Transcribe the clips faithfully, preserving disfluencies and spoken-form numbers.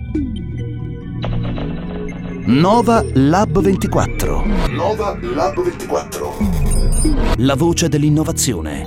Nova Lab ventiquattro. Nova Lab ventiquattro. La voce dell'innovazione.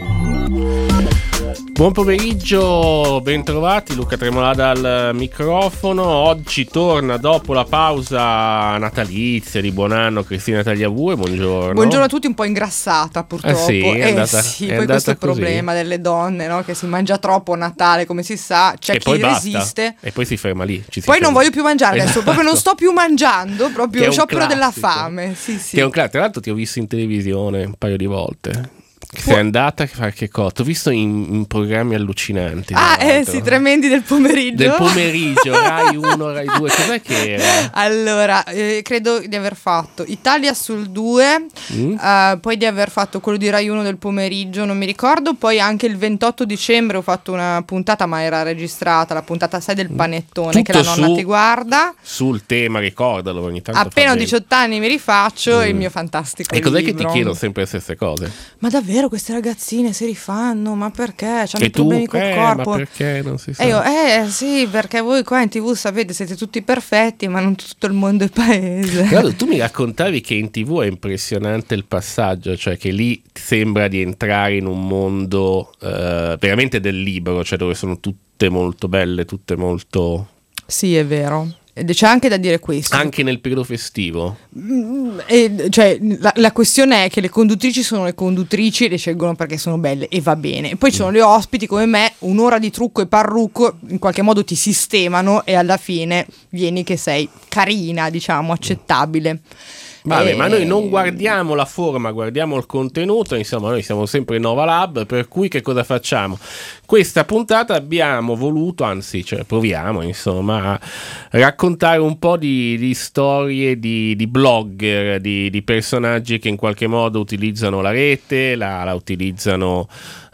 Buon pomeriggio, bentrovati, Luca Tremolada al microfono. Oggi torna dopo la pausa natalizia di buon anno Cristina Tagliavue, buongiorno. Buongiorno a tutti, un po' ingrassata purtroppo. Eh sì, è eh andata, sì, è poi questo così. problema delle donne, no? Che si mangia troppo a Natale, come si sa, c'è e chi poi basta, resiste. e poi si ferma lì. Ci si poi ferma. non voglio più mangiare adesso, Esatto. proprio non sto più mangiando, Che proprio è un sciopero della classico. fame. Sì, sì. Che è un classico. Tra l'altro ti ho visto in televisione un paio di volte. Sei andata a fare che cosa? Ti ho visto in, in programmi allucinanti. Ah, eh sì, tremendi del pomeriggio. Del pomeriggio, Rai uno, Rai due, cos'è che era? Allora, eh, credo di aver fatto Italia sul due, Mm? eh, poi di aver fatto quello di Rai uno del pomeriggio, non mi ricordo, poi anche il ventotto dicembre ho fatto una puntata, ma era registrata, la puntata sei del panettone, Tutto che la nonna su- ti guarda. Sul tema, ricordalo ogni tanto. Appena fa ho bene. diciotto anni mi rifaccio Mm. il mio fantastico E cos'è che libro. ti chiedono sempre le stesse cose? Ma davvero queste ragazzine si rifanno? Ma perché? Hanno E tu? problemi col Eh, corpo? ma perché non si sa? E io, eh sì, perché voi qua in tv sapete siete tutti perfetti, ma non tutto il mondo è paese. Tra l'altro, tu mi raccontavi che in tivù è impressionante il passaggio, cioè che lì sembra di entrare in un mondo eh, veramente del libro, cioè dove sono tutte molto belle, tutte molto... Sì, è vero. Ed c'è anche da dire questo. Anche nel periodo festivo. Mm, e, cioè, la, la questione è che le conduttrici sono le conduttrici e le scelgono perché sono belle e va bene. E poi ci sono le ospiti come me, un'ora di trucco e parrucco in qualche modo ti sistemano e alla fine vieni che sei carina, diciamo, accettabile. Vabbè, E- ma noi non guardiamo la forma, guardiamo il contenuto, insomma noi siamo sempre Nova Lab, per cui che cosa facciamo? Questa puntata abbiamo voluto, anzi cioè proviamo insomma a raccontare un po' di, di storie di, di blogger, di, di personaggi che in qualche modo utilizzano la rete, la, la utilizzano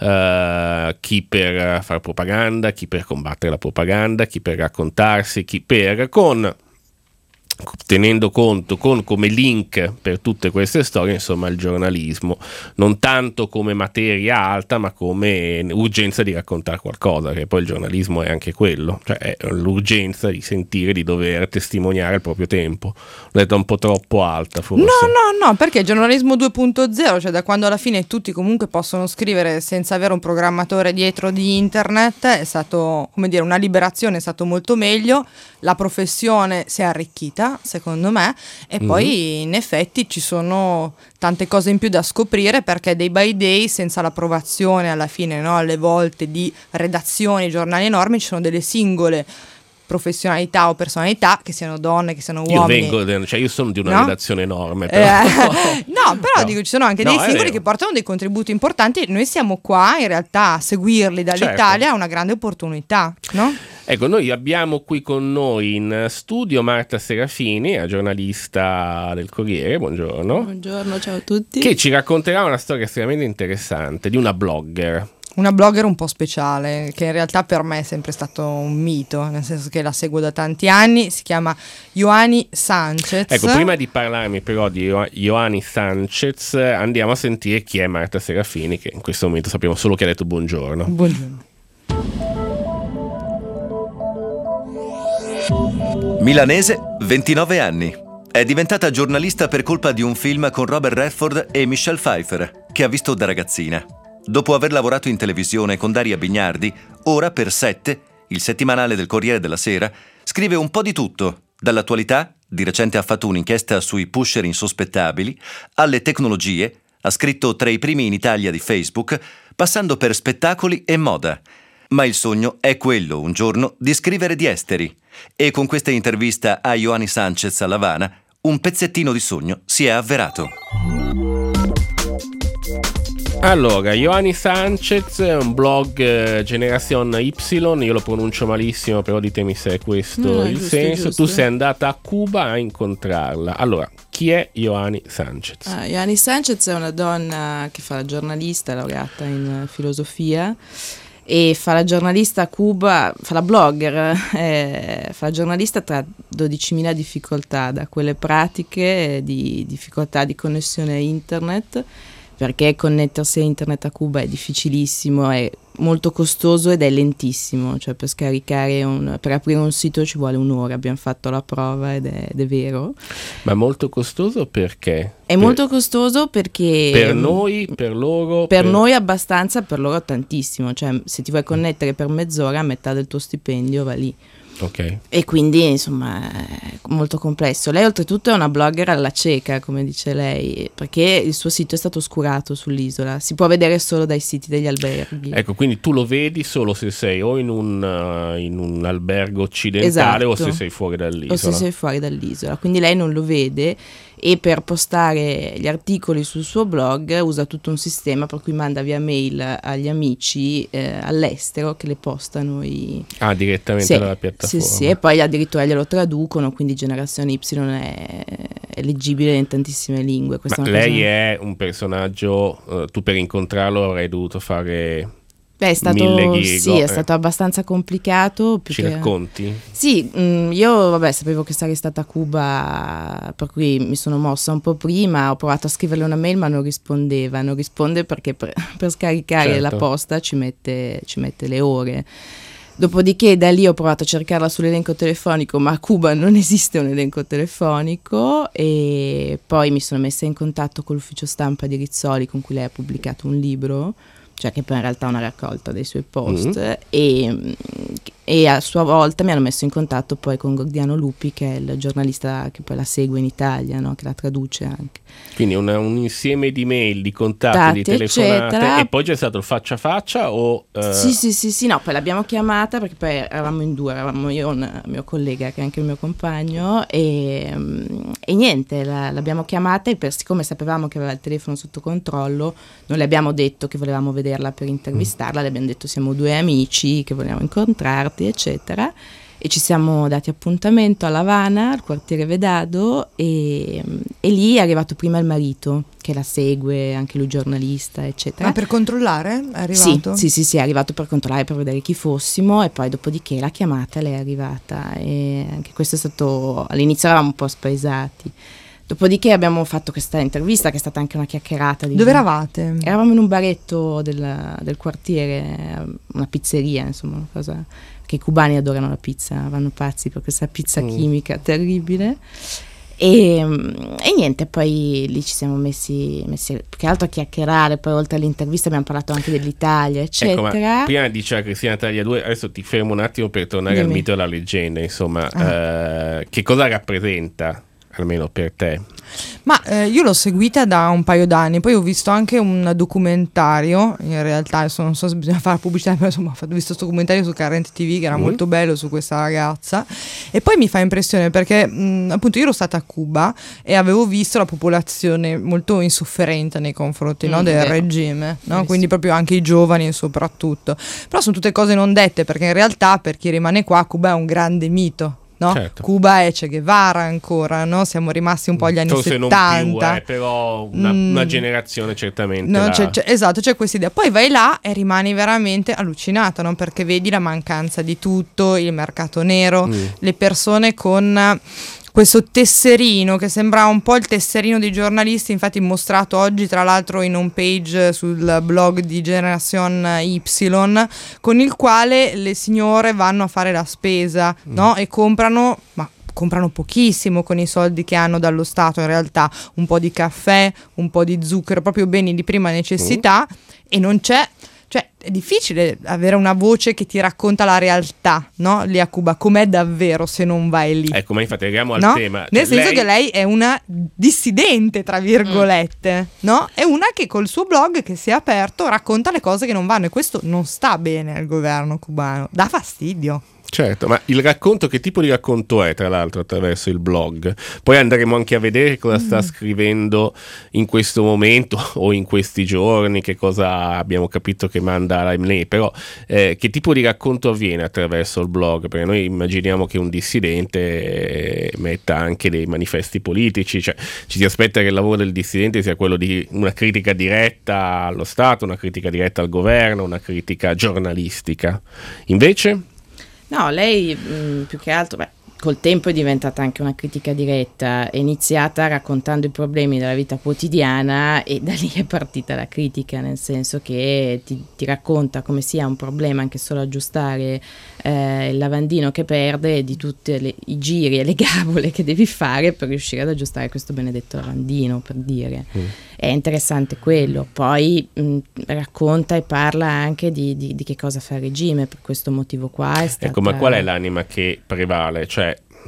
uh, chi per fare propaganda, chi per combattere la propaganda, chi per raccontarsi, chi per con... tenendo conto con come link per tutte queste storie insomma il giornalismo, non tanto come materia alta ma come urgenza di raccontare qualcosa, che poi il giornalismo è anche quello, cioè è l'urgenza di sentire di dover testimoniare il proprio tempo. L'ho detto un po' troppo alta forse. No, no, no, perché il giornalismo due punto zero, cioè da quando alla fine tutti comunque possono scrivere senza avere un programmatore dietro di internet, è stato, come dire, una liberazione, è stato molto meglio, la professione si è arricchita, secondo me, e Mhm. poi in effetti ci sono tante cose in più da scoprire, perché day by day, senza l'approvazione alla fine, no, alle volte di redazioni, giornali enormi, ci sono delle singole professionalità o personalità, che siano donne, che siano Io uomini. vengo, de- cioè io sono di una No? redazione enorme, Eh, però. no, però No. dico, ci sono anche No, dei è singoli vero. che portano dei contributi importanti. Noi siamo qua in realtà a seguirli dall'Italia, Certo. è una grande opportunità, no? Ecco, noi abbiamo qui con noi in studio Marta Serafini, la giornalista del Corriere, buongiorno, Buongiorno, ciao a tutti. che ci racconterà una storia estremamente interessante di una blogger. Una blogger un po' speciale, che in realtà per me è sempre stato un mito, nel senso che la seguo da tanti anni, si chiama Ioani Sanchez. Ecco, prima di parlarmi però di Io- Ioani Sanchez, andiamo a sentire chi è Marta Serafini, che in questo momento sappiamo solo che ha detto buongiorno. Buongiorno. Milanese, ventinove anni. È diventata giornalista per colpa di un film con Robert Redford e Michelle Pfeiffer, che ha visto da ragazzina. Dopo aver lavorato in televisione con Daria Bignardi, ora per Sette, il settimanale del Corriere della Sera, scrive un po' di tutto, dall'attualità, di recente ha fatto un'inchiesta sui pusher insospettabili, alle tecnologie, ha scritto tra i primi in Italia di Facebook, passando per spettacoli e moda. Ma il sogno è quello, un giorno, di scrivere di esteri. E con questa intervista a Ioani Sanchez all'Havana, un pezzettino di sogno si è avverato. Allora, Ioani Sanchez è un blog eh, Generation Y, io lo pronuncio malissimo, però ditemi se è questo No, il giusto, senso. giusto. Tu sei andata a Cuba a incontrarla. Allora, chi è Ioani Sanchez? Ah, Ioani Sanchez è una donna che fa la giornalista, laureata in filosofia, e fa la giornalista a Cuba, fa la blogger, eh, fa la giornalista tra dodicimila difficoltà, da quelle pratiche di difficoltà di connessione a internet perché connettersi a internet a Cuba è difficilissimo, è molto costoso ed è lentissimo, cioè per scaricare un, per aprire un sito ci vuole un'ora, abbiamo fatto la prova ed è, ed è vero. Ma molto costoso perché? È per, molto costoso perché per noi, per loro? Per, per noi abbastanza, per loro tantissimo, cioè se ti vuoi connettere per mezz'ora metà del tuo stipendio va lì. Okay. E quindi insomma è molto complesso. Lei oltretutto è una blogger alla cieca, come dice lei, perché il suo sito è stato oscurato sull'isola, si può vedere solo dai siti degli alberghi. Ecco, quindi tu lo vedi solo se sei o in un, uh, in un albergo occidentale, esatto, o se sei fuori dall'isola. O se sei fuori dall'isola, quindi lei non lo vede, e per postare gli articoli sul suo blog usa tutto un sistema per cui manda via mail agli amici eh, all'estero che le postano i... Ah, direttamente sì, dalla piattaforma. Sì, sì, e poi addirittura glielo traducono, quindi Generazione Y è, è leggibile in tantissime lingue. Questa Ma è una lei cosa... è un personaggio, uh, tu per incontrarlo avrei dovuto fare... Beh, è stato, mille sì, è stato abbastanza complicato. Più Ci che... racconti? Sì, mh, io vabbè sapevo che sarei stata a Cuba, per cui mi sono mossa un po' prima, ho provato a scriverle una mail ma non rispondeva, non risponde perché per, per scaricare certo. la posta ci mette, ci mette le ore. Dopodiché da lì ho provato a cercarla sull'elenco telefonico, ma a Cuba non esiste un elenco telefonico, e poi mi sono messa in contatto con l'ufficio stampa di Rizzoli con cui lei ha pubblicato un libro, cioè che poi in realtà è una raccolta dei suoi post, mm-hmm. e, e a sua volta mi hanno messo in contatto poi con Gordiano Lupi, che è il giornalista che poi la segue in Italia, no? Che la traduce anche. Quindi una, un insieme di mail, di contatti, Tati, di telefonate, eccetera. E poi c'è stato il faccia a faccia o... Uh... Sì, sì, sì, sì, no, poi l'abbiamo chiamata perché poi eravamo in due, eravamo io e un mio collega che è anche il mio compagno, e, e niente, la, l'abbiamo chiamata, e per, siccome sapevamo che aveva il telefono sotto controllo non le abbiamo detto che volevamo vederla per intervistarla, mm. le abbiamo detto siamo due amici che vogliamo incontrarti, eccetera. E ci siamo dati appuntamento a La Habana, al quartiere Vedado, e, e lì è arrivato prima il marito, che la segue, anche lui giornalista, eccetera. Ma per controllare è arrivato? Sì, sì, sì, sì, è arrivato per controllare, per vedere chi fossimo, e poi dopodiché la chiamata lei è arrivata, e anche questo è stato, all'inizio eravamo un po' spaesati. Dopodiché abbiamo fatto questa intervista, che è stata anche una chiacchierata. Di Dove eravate? Eravamo in un baretto del, del quartiere, una pizzeria, insomma, una cosa... che i cubani adorano la pizza, vanno pazzi per questa pizza mm. chimica terribile, e, e niente, poi lì ci siamo messi, messi più che altro a chiacchierare, poi oltre all'intervista abbiamo parlato anche dell'Italia, eccetera. Ecco, ma prima diceva Cristina Taglia due, adesso ti fermo un attimo per tornare Dimmi. al mito e alla leggenda, insomma, ah. eh, che cosa rappresenta, almeno per te? Ma eh, io l'ho seguita da un paio d'anni, poi ho visto anche un documentario, in realtà adesso non so se bisogna fare pubblicità, però insomma ho visto questo documentario su Current T V che era mm. molto bello, su questa ragazza, e poi mi fa impressione perché mh, appunto io ero stata a Cuba e avevo visto la popolazione molto insofferente nei confronti mm, no, del vero. regime, no? Quindi proprio anche i giovani soprattutto, però sono tutte cose non dette, perché in realtà per chi rimane qua Cuba è un grande mito. No? Certo. Cuba è Che Guevara ancora, no? Siamo rimasti un po' agli anni Forse settanta. Non più, eh, però una, mm. una generazione certamente. No, la... c'è, c'è, esatto, c'è questa idea. Poi vai là e rimani veramente allucinata, no? Perché vedi la mancanza di tutto, il mercato nero, mm. le persone con questo tesserino che sembra un po' il tesserino dei giornalisti, infatti mostrato oggi tra l'altro in home page sul blog di Generation Y, con il quale le signore vanno a fare la spesa, mm. no? E comprano, ma comprano pochissimo con i soldi che hanno dallo Stato, in realtà un po' di caffè, un po' di zucchero, proprio beni di prima necessità, mm. e non c'è... Cioè è difficile avere una voce che ti racconta la realtà, no? Lì a Cuba, com'è davvero se non vai lì. Ecco, ma infatti arriviamo al no? tema. Cioè, Nel senso lei... che lei è una dissidente, tra virgolette, mm. no? È una che col suo blog che si è aperto racconta le cose che non vanno, e questo non sta bene al governo cubano, dà fastidio. Certo, ma il racconto, che tipo di racconto è, tra l'altro, attraverso il blog? Poi andremo anche a vedere cosa mm. sta scrivendo in questo momento o in questi giorni, che cosa abbiamo capito che manda la Imlay, però eh, che tipo di racconto avviene attraverso il blog? Perché noi immaginiamo che un dissidente eh, metta anche dei manifesti politici, cioè ci si aspetta che il lavoro del dissidente sia quello di una critica diretta allo Stato, una critica diretta al governo, una critica giornalistica. Invece... No, lei mh, più che altro, beh, col tempo è diventata anche una critica diretta, è iniziata raccontando i problemi della vita quotidiana e da lì è partita la critica, nel senso che ti, ti racconta come sia un problema anche solo aggiustare eh, il lavandino che perde e di tutti i giri e le gabole che devi fare per riuscire ad aggiustare questo benedetto lavandino, per dire. Mm. È interessante quello. Poi mh, racconta e parla anche di, di, di che cosa fa il regime, per questo motivo qua è stata... Ecco, ma qual è l'anima che prevale? Cioè,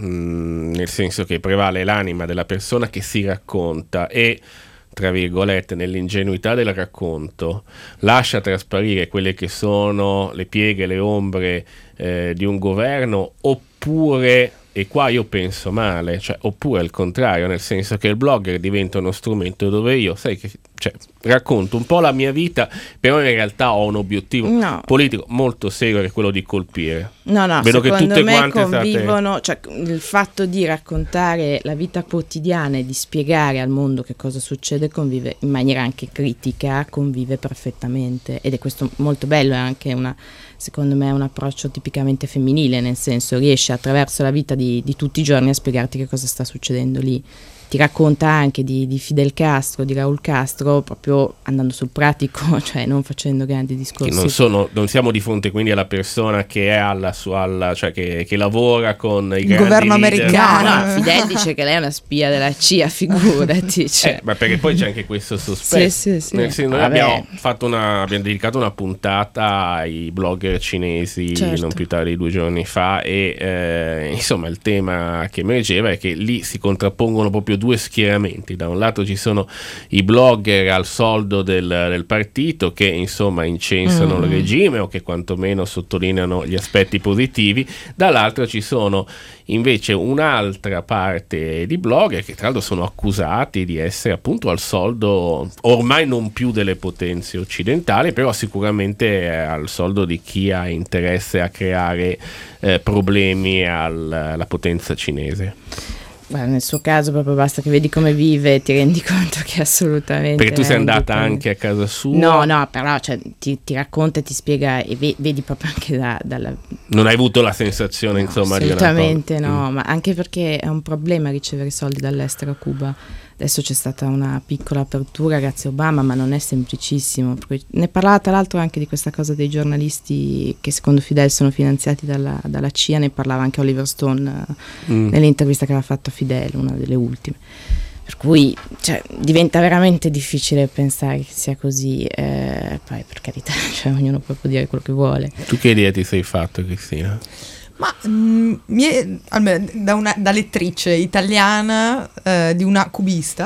mh, nel senso che prevale l'anima della persona che si racconta e, tra virgolette, nell'ingenuità del racconto lascia trasparire quelle che sono le pieghe, le ombre eh, di un governo, oppure, e qua io penso male, cioè oppure il contrario, nel senso che il blogger diventa uno strumento dove io, sai che, cioè, racconto un po' la mia vita, però in realtà ho un obiettivo no. politico molto serio, che è quello di colpire. No, no, vedo secondo che tutte me quante convivono, state... cioè il fatto di raccontare la vita quotidiana e di spiegare al mondo che cosa succede convive in maniera anche critica, convive perfettamente, ed è questo molto bello, è anche una, secondo me, un approccio tipicamente femminile, nel senso riesce attraverso la vita di, di tutti i giorni a spiegarti che cosa sta succedendo lì. Ti racconta anche di, di Fidel Castro, di Raul Castro, proprio andando sul pratico, cioè non facendo grandi discorsi. Che non, sono, non siamo di fronte quindi alla persona che è alla sua, alla, cioè che, che lavora con il governo leader. americano. No, no, Fidel dice che lei è una spia della C I A, figurati. Cioè. Eh, ma perché poi c'è anche questo sospetto. Sì, sì, sì. Nel senso, noi Vabbè. abbiamo, fatto una, abbiamo dedicato una puntata ai blogger cinesi, certo. non più tardi di due giorni fa, e eh, insomma il tema che emergeva è che lì si contrappongono proprio due schieramenti. Da un lato ci sono i blogger al soldo del, del partito che insomma incensano mm. il regime o che quantomeno sottolineano gli aspetti positivi, dall'altro ci sono invece un'altra parte di blogger che tra l'altro sono accusati di essere appunto al soldo ormai non più delle potenze occidentali, però sicuramente al soldo di chi ha interesse a creare eh, problemi al, alla potenza cinese. Guarda, nel suo caso proprio basta che vedi come vive e ti rendi conto che assolutamente... Perché tu sei andata dipende. anche a casa sua? No, no, però cioè, ti, ti racconta e ti spiega e ve, vedi proprio anche da, dalla... Non hai avuto la sensazione, no, insomma, assolutamente di una cosa? no, mm. ma anche perché è un problema ricevere soldi dall'estero a Cuba. Adesso c'è stata una piccola apertura grazie a Obama, ma non è semplicissimo. Ne parlava tra l'altro anche di questa cosa dei giornalisti che secondo Fidel sono finanziati dalla, dalla C I A, ne parlava anche Oliver Stone mm. nell'intervista che aveva fatto a Fidel, una delle ultime. Per cui cioè, diventa veramente difficile pensare che sia così, eh, poi per carità, cioè, ognuno può dire quello che vuole. Tu che idea ti sei fatto, Cristina? Ma mh, mi è, almeno da, una, da lettrice italiana eh, di una cubista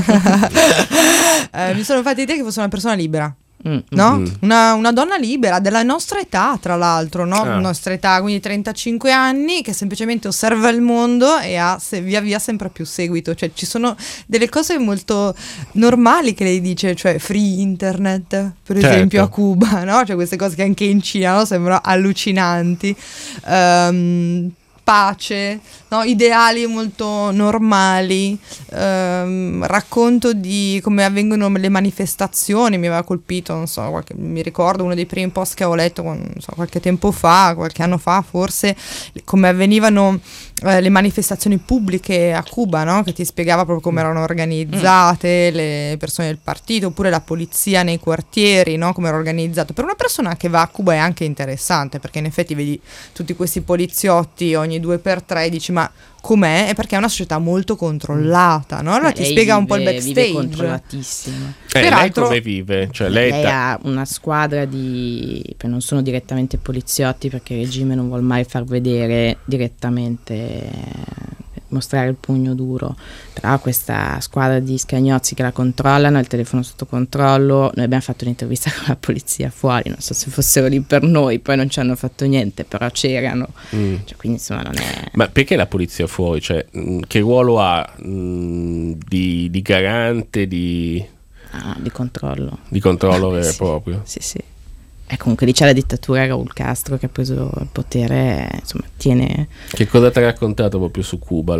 eh, mi sono fatta idea che fosse una persona libera. Mm, No? mm. Una, una donna libera della nostra età, tra l'altro, no? Ah. Nostra età, quindi trentacinque anni, che semplicemente osserva il mondo e ha se, via via sempre più seguito. Cioè ci sono delle cose molto normali che lei dice, cioè free internet, per Certo. esempio a Cuba, no? Cioè queste cose che anche in Cina, no? Sembrano allucinanti. Um, pace, no? Ideali molto normali, ehm, racconto di come avvengono le manifestazioni, mi aveva colpito, non so, qualche, mi ricordo uno dei primi post che avevo letto non so, qualche tempo fa, qualche anno fa forse, come avvenivano eh, le manifestazioni pubbliche a Cuba, no? Che ti spiegava proprio come erano organizzate mm. le persone del partito, oppure la polizia nei quartieri, no? Come era organizzato. Per una persona che va a Cuba è anche interessante, perché in effetti vedi tutti questi poliziotti ogni due per tre e dici ma com'è? È perché è una società molto controllata, no? Allora Beh, ti spiega vive, un po' il backstage. Vive controllatissima. Eh, Peraltro, lei come vive? Cioè, lei, lei ta- ha una squadra di, non sono direttamente poliziotti perché il regime non vuol mai far vedere direttamente, mostrare il pugno duro, però questa squadra di scagnozzi che la controllano, il telefono sotto controllo. Noi abbiamo fatto un'intervista con la polizia fuori, non so se fossero lì per noi, poi non ci hanno fatto niente, però c'erano, Mm. cioè, quindi insomma non è... Ma perché la polizia fuori? Cioè, mh, che ruolo ha mh, di, di garante, di, Ah, di controllo. di controllo vero e Sì, proprio? Sì, sì. E comunque lì c'è la dittatura, Raul Castro che ha preso il potere, insomma, tiene... Che cosa ti ha raccontato proprio su Cuba lei?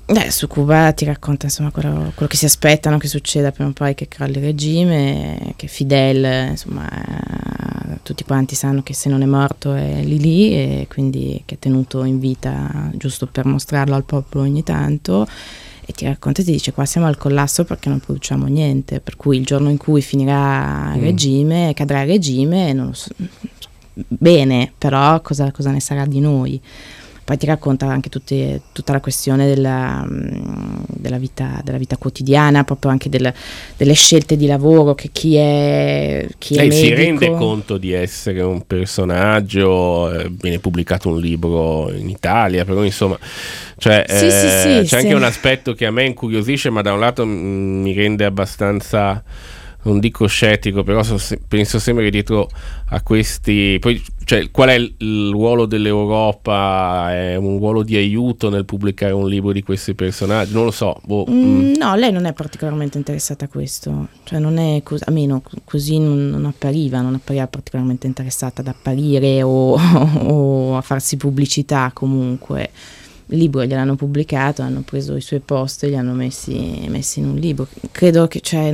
Beh, su Cuba ti racconta insomma quello, quello che si aspettano che succeda prima o poi che crolli il regime, che Fidel, insomma, eh, tutti quanti sanno che se non è morto è lì lì, e quindi che è tenuto in vita giusto per mostrarlo al popolo ogni tanto, e ti racconta e ti dice: qua siamo al collasso perché non produciamo niente, per cui il giorno in cui finirà il mm. regime, cadrà il regime, non lo so, bene, però cosa, cosa ne sarà di noi? Poi ti racconta anche tutti, tutta la questione della, della, vita, della vita quotidiana, proprio anche del, delle scelte di lavoro, che chi è, chi è Lei medico... si rende conto di essere un personaggio, eh, viene pubblicato un libro in Italia, però insomma... Cioè, sì, eh, sì, sì, c'è sì. anche un aspetto che a me incuriosisce, ma da un lato m- mi rende abbastanza... non dico scettico, però so, se, penso sempre che dietro a questi poi, cioè, qual è il, il ruolo dell'Europa? È un ruolo di aiuto nel pubblicare un libro di questi personaggi? Non lo so. Boh. Mm, no, lei non è particolarmente interessata a questo, cioè non è così, almeno così non, non appariva, non appariva particolarmente interessata ad apparire o, o a farsi pubblicità comunque. Il libro gliel'hanno pubblicato, hanno preso i suoi post e li hanno messi, messi in un libro. Credo che cioè,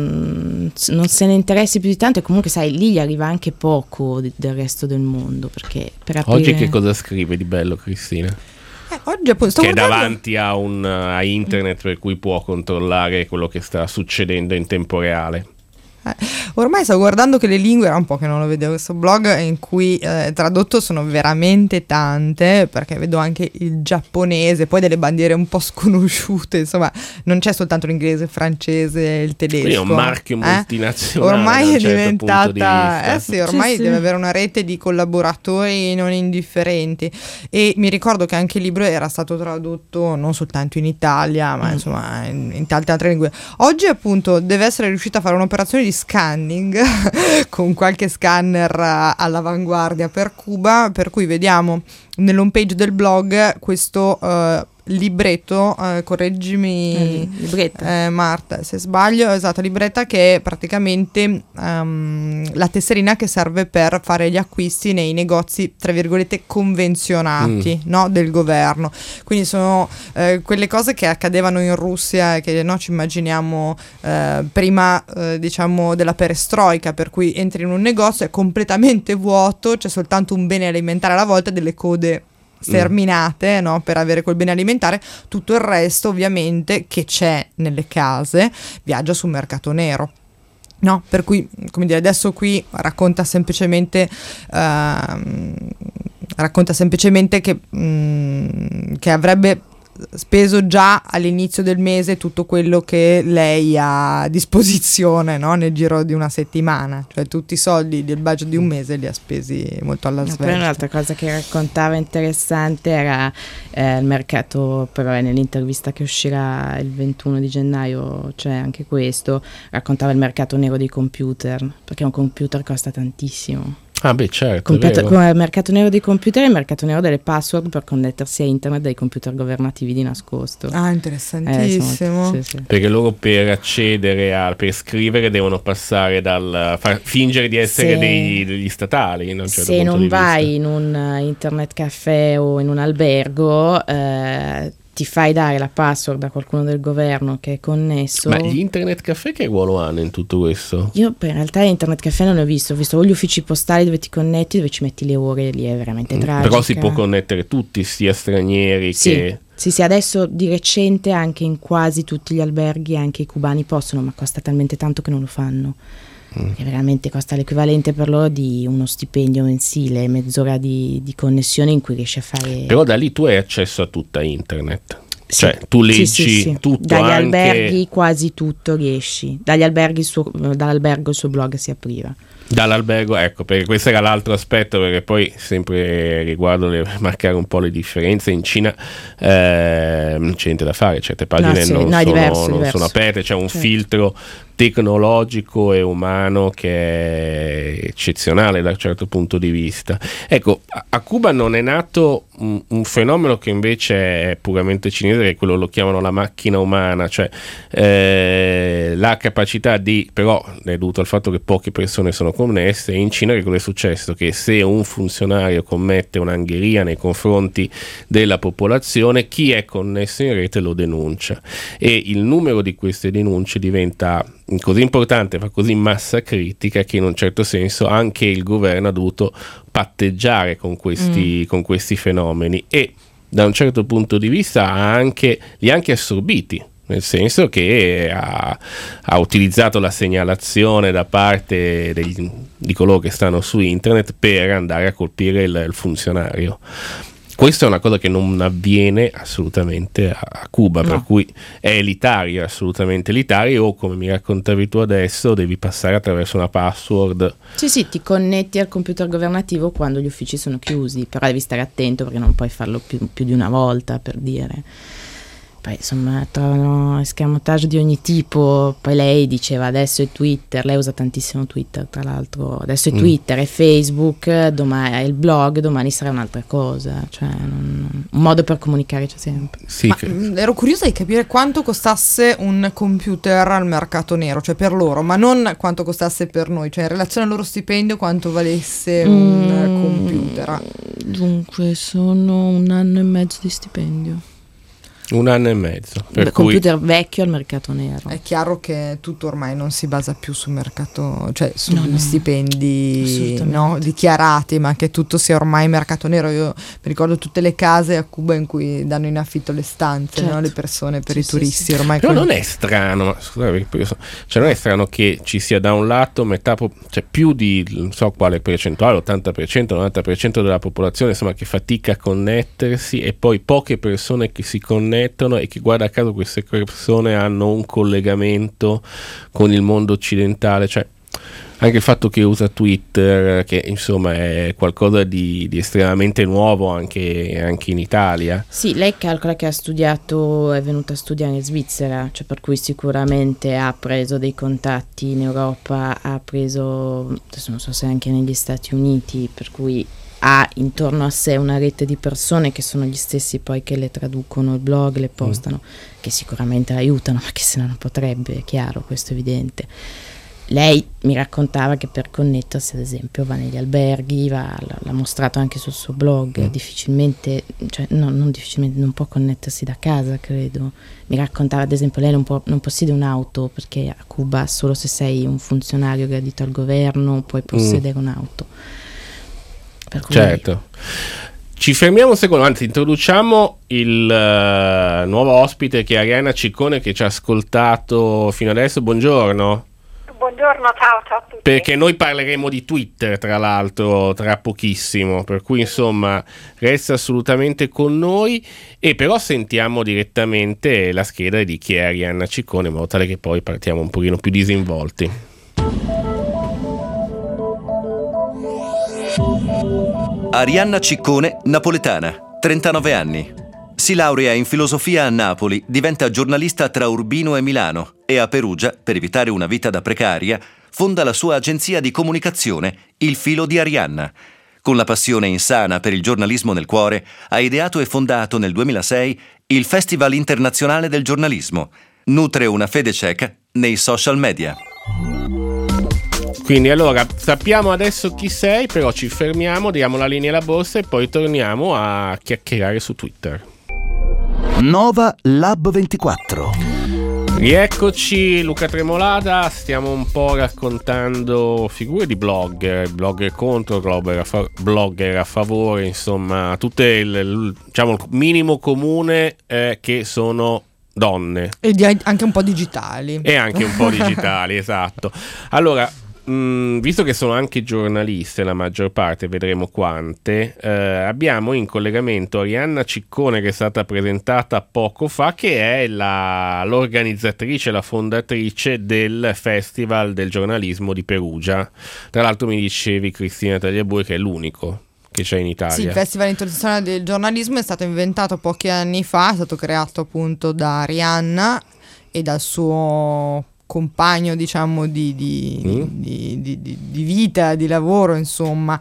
non, non se ne interessi più di tanto, e comunque sai, lì gli arriva anche poco di, del resto del mondo, perché per aprire... Oggi che cosa scrive di bello, Cristina? Eh, oggi appunto sto che è guardando... davanti a, un, a internet, per cui può controllare quello che sta succedendo in tempo reale. Eh, ormai sto guardando che le lingue, era un po' che non lo vedevo questo blog, in cui eh, tradotto sono veramente tante, perché vedo anche il giapponese, poi delle bandiere un po' sconosciute, insomma non c'è soltanto l'inglese, il francese, il tedesco. Quindi è un marchio eh? multinazionale, ormai è certo diventata eh sì, ormai sì, sì. deve avere una rete di collaboratori non indifferenti, e mi ricordo che anche il libro era stato tradotto non soltanto in Italia, ma mm. insomma in, in tante altre lingue. Oggi appunto deve essere riuscita a fare un'operazione di scanning con qualche scanner all'avanguardia per Cuba, per cui vediamo nell'home page del blog questo uh, libretto, uh, correggimi libretta. Eh, Marta se sbaglio, esatto, libretta, che è praticamente um, la tesserina che serve per fare gli acquisti nei negozi tra virgolette convenzionati, mm. no, del governo. Quindi sono eh, quelle cose che accadevano in Russia e che no, ci immaginiamo eh, prima eh, diciamo della perestroica, per cui entri in un negozio, è completamente vuoto, c'è soltanto un bene alimentare alla volta, delle code sterminate, mm. no, per avere quel bene alimentare. Tutto il resto ovviamente che c'è nelle case viaggia sul mercato nero, no, per cui come dire, adesso qui racconta semplicemente uh, racconta semplicemente che, mm, che avrebbe speso già all'inizio del mese tutto quello che lei ha a disposizione, no? Nel giro di una settimana, cioè tutti i soldi del budget di un mese li ha spesi molto alla svelta. Poi un'altra cosa che raccontava interessante era eh, il mercato, però è nell'intervista che uscirà il ventuno di gennaio, c'è anche questo, raccontava il mercato nero dei computer, perché un computer costa tantissimo. Ah beh, certo, Computer, è come il mercato nero dei computer e il mercato nero delle password per connettersi a internet dai computer governativi di nascosto. Ah, interessantissimo. Eh, sì, sì. Perché loro per accedere a, per scrivere devono passare dal far, fingere di essere Se, dei, degli statali, in un certo se punto non di vai vista. in un internet caffè o in un albergo, eh, ti fai dare la password da qualcuno del governo che è connesso. Ma gli internet caffè che ruolo hanno in tutto questo? Io in realtà internet caffè non ne ho visto, ho visto gli uffici postali dove ti connetti, dove ci metti le ore, lì è veramente Mm, tragica. Però si può connettere tutti, sia stranieri sì, che... Sì, sì, adesso di recente anche in quasi tutti gli alberghi anche i cubani possono, ma costa talmente tanto che non lo fanno. Mm. Che veramente costa l'equivalente per loro di uno stipendio mensile, mezz'ora di, di connessione in cui riesci a fare... Però da lì tu hai accesso a tutta internet. Sì. Cioè tu leggi sì, sì, sì. tutto. Dagli anche... alberghi quasi tutto riesci. Dagli alberghi il suo, dall'albergo il suo blog si apriva. Dall'albergo, ecco, perché questo era l'altro aspetto, perché poi sempre riguardo le, marcare un po' le differenze, in Cina eh, non c'è niente da fare, certe pagine no, sì, non, no, sono, diverso, non diverso. sono aperte, c'è un Certo. filtro tecnologico e umano che è eccezionale da un certo punto di vista. Ecco, a, a Cuba non è nato un, un fenomeno che invece è puramente cinese, che quello lo chiamano la macchina umana, cioè eh, la capacità di, però è dovuto al fatto che poche persone sono connesse. In Cina che cosa è successo? Che se un funzionario commette un'angheria nei confronti della popolazione, chi è connesso in rete lo denuncia, e il numero di queste denunce diventa così importante, fa così massa critica, che in un certo senso anche il governo ha dovuto patteggiare con questi, mm. con questi fenomeni, e da un certo punto di vista ha anche, li ha anche assorbiti, nel senso che ha, ha utilizzato la segnalazione da parte degli, di coloro che stanno su internet per andare a colpire il, il funzionario. Questa è una cosa che non avviene assolutamente a, a Cuba, no. Per cui è elitario, assolutamente elitario, o come mi raccontavi tu adesso, devi passare attraverso una password. Sì, sì, ti connetti al computer governativo quando gli uffici sono chiusi, però devi stare attento perché non puoi farlo più, più di una volta, per dire. Poi insomma trovano escamotage di ogni tipo. Poi lei diceva adesso è Twitter, lei usa tantissimo Twitter tra l'altro, adesso è Twitter, mm. è Facebook, domani è il blog, domani sarà un'altra cosa, cioè non, un modo per comunicare c'è sempre. Sì, Ma, che... ero curiosa di capire quanto costasse un computer al mercato nero, cioè per loro, ma non quanto costasse per noi, cioè in relazione al loro stipendio quanto valesse mm. un computer. Dunque sono un anno e mezzo di stipendio. Un anno e mezzo. Per Beh, cui... computer vecchio al mercato nero. È chiaro che tutto ormai non si basa più sul mercato, cioè sugli no, no, stipendi no, dichiarati, ma che tutto sia ormai mercato nero. Io mi ricordo tutte le case a Cuba in cui danno in affitto le stanze, certo. no? Le persone per sì, i turisti. Sì, sì. Ormai Però quello... non è strano, ma, scusate, cioè non è strano che ci sia da un lato metà, cioè più di non so quale percentuale, ottanta per cento, novanta per cento della popolazione insomma che fatica a connettersi, e poi poche persone che si connettono e che guarda caso queste persone hanno un collegamento con il mondo occidentale, cioè anche il fatto che usa Twitter, che insomma è qualcosa di, di estremamente nuovo anche, anche in Italia. Sì, lei calcola che ha studiato, è venuta a studiare in Svizzera, cioè per cui sicuramente ha preso dei contatti in Europa, ha preso, adesso non so se anche negli Stati Uniti, per cui ha intorno a sé una rete di persone che sono gli stessi poi che le traducono il blog, le postano, mm. che sicuramente aiutano, ma che se no non potrebbe, è chiaro, questo è evidente. Lei mi raccontava che per connettersi ad esempio va negli alberghi, va, l'ha mostrato anche sul suo blog, mm. difficilmente, cioè no, non difficilmente, non può connettersi da casa, credo. Mi raccontava ad esempio lei non, può, non possiede un'auto, perché a Cuba solo se sei un funzionario gradito al governo puoi possedere mm. un'auto. Per cui... Certo. Ci fermiamo un secondo, anzi introduciamo il uh, nuovo ospite che è Arianna Ciccone, che ci ha ascoltato fino adesso. Buongiorno. Buongiorno, ciao, ciao a tutti. Perché noi parleremo di Twitter tra l'altro tra pochissimo, per cui insomma resta assolutamente con noi, e però sentiamo direttamente la scheda di chi è Arianna Ciccone in modo tale che poi partiamo un pochino più disinvolti. Arianna Ciccone, napoletana, trentanove anni. Si laurea in filosofia a Napoli, diventa giornalista tra Urbino e Milano e a Perugia, per evitare una vita da precaria, fonda la sua agenzia di comunicazione, Il Filo di Arianna. Con la passione insana per il giornalismo nel cuore, ha ideato e fondato nel duemilasei il Festival Internazionale del Giornalismo. Nutre una fede cieca nei social media. Quindi allora sappiamo adesso chi sei, però ci fermiamo, diamo la linea alla borsa e poi torniamo a chiacchierare su Twitter. Nova Lab ventiquattro. Rieccoci, Luca Tremolada, stiamo un po' raccontando figure di blogger, blogger contro, blogger a, fa- blogger a favore, insomma, tutte il, il, diciamo, il minimo comune è che sono donne. E di, anche un po' digitali. E anche un po' digitali, esatto. Allora, mh, visto che sono anche giornaliste la maggior parte, vedremo quante, eh, abbiamo in collegamento Arianna Ciccone, che è stata presentata poco fa, che è la, l'organizzatrice, la fondatrice del Festival del Giornalismo di Perugia. Tra l'altro mi dicevi, Cristina Tagliabue, che è l'unico che c'è in Italia. Sì, il Festival Internazionale del Giornalismo è stato inventato pochi anni fa, è stato creato appunto da Arianna e dal suo compagno, diciamo, di, di, Mm. di, di, di, di vita, di lavoro, insomma,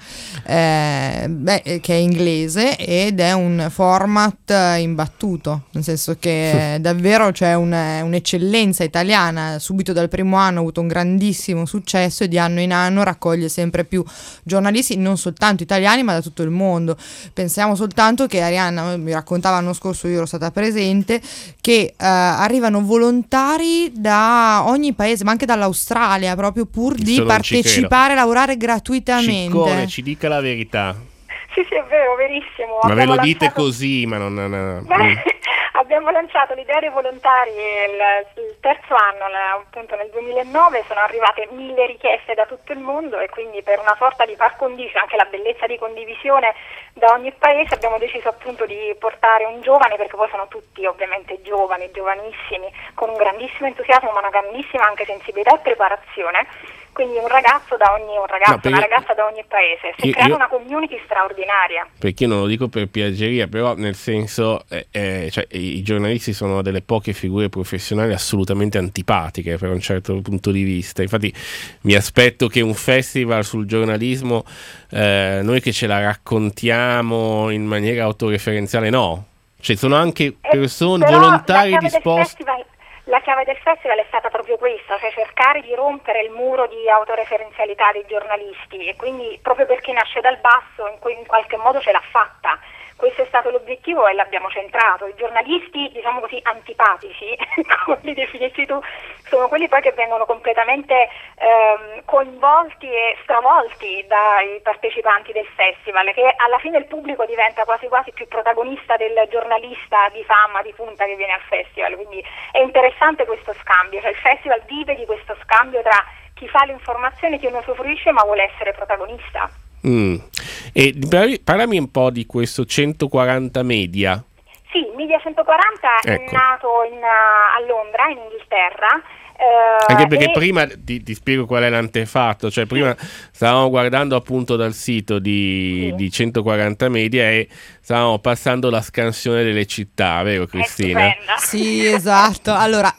eh, beh, che è inglese ed è un format imbattuto, nel senso che davvero c'è un, un'eccellenza italiana. Subito dal primo anno ha avuto un grandissimo successo e di anno in anno raccoglie sempre più giornalisti, non soltanto italiani ma da tutto il mondo. Pensiamo soltanto che Arianna mi raccontava l'anno scorso, io ero stata presente, che eh, arrivano volontari da ogni paese, ma anche dall'Australia, proprio pur di Questo non ci partecipare, lavorare gratuitamente. Ciccone, ci dica la verità. Sì, sì, è vero, verissimo. Ma ve Abbiamo lo dite lanciato- così, ma non... non- non- Beh, abbiamo lanciato l'idea dei volontari il, il terzo anno, la- appunto nel duemilanove, sono arrivate mille richieste da tutto il mondo e quindi per una sorta di par condicio, anche la bellezza di condivisione da ogni paese, abbiamo deciso appunto di portare un giovane, perché poi sono tutti ovviamente giovani, giovanissimi, con un grandissimo entusiasmo ma una grandissima anche sensibilità e preparazione. Quindi un ragazzo da ogni, un ragazzo, No, perché- una ragazza da ogni paese. Si è Io- creata io- una community straordinaria. Perché io non lo dico per piaggeria, però nel senso, eh, eh, cioè, i giornalisti sono delle poche figure professionali assolutamente antipatiche per un certo punto di vista. Infatti mi aspetto che un festival sul giornalismo, eh, noi che ce la raccontiamo in maniera autoreferenziale, no. Cioè sono anche Eh, persone, però volontari la chiave del disposti. festival- La chiave del festival è stata proprio questa, cioè cercare di rompere il muro di autoreferenzialità dei giornalisti, e quindi proprio perché nasce dal basso in, cui in qualche modo ce l'ha fatta. Questo è stato l'obiettivo e l'abbiamo centrato. I giornalisti, diciamo così, antipatici, come li definisci tu, sono quelli poi che vengono completamente ehm, coinvolti e stravolti dai partecipanti del festival, che alla fine il pubblico diventa quasi quasi più protagonista del giornalista di fama, di punta che viene al festival. Quindi è interessante questo scambio, cioè il festival vive di questo scambio tra chi fa l'informazione, chi non usufruisce ma vuole essere protagonista. Mm. E parli- parlami un po' di questo centoquaranta Media. Sì, Media centoquaranta Ecco. è nato in, uh, a Londra, in Inghilterra. eh, Anche perché e- prima ti, ti spiego qual è l'antefatto, cioè prima stavamo guardando appunto dal sito di, Sì. di centoquaranta Media e stavamo passando la scansione delle città, vero è Cristina? stupenda. Sì, esatto. Allora,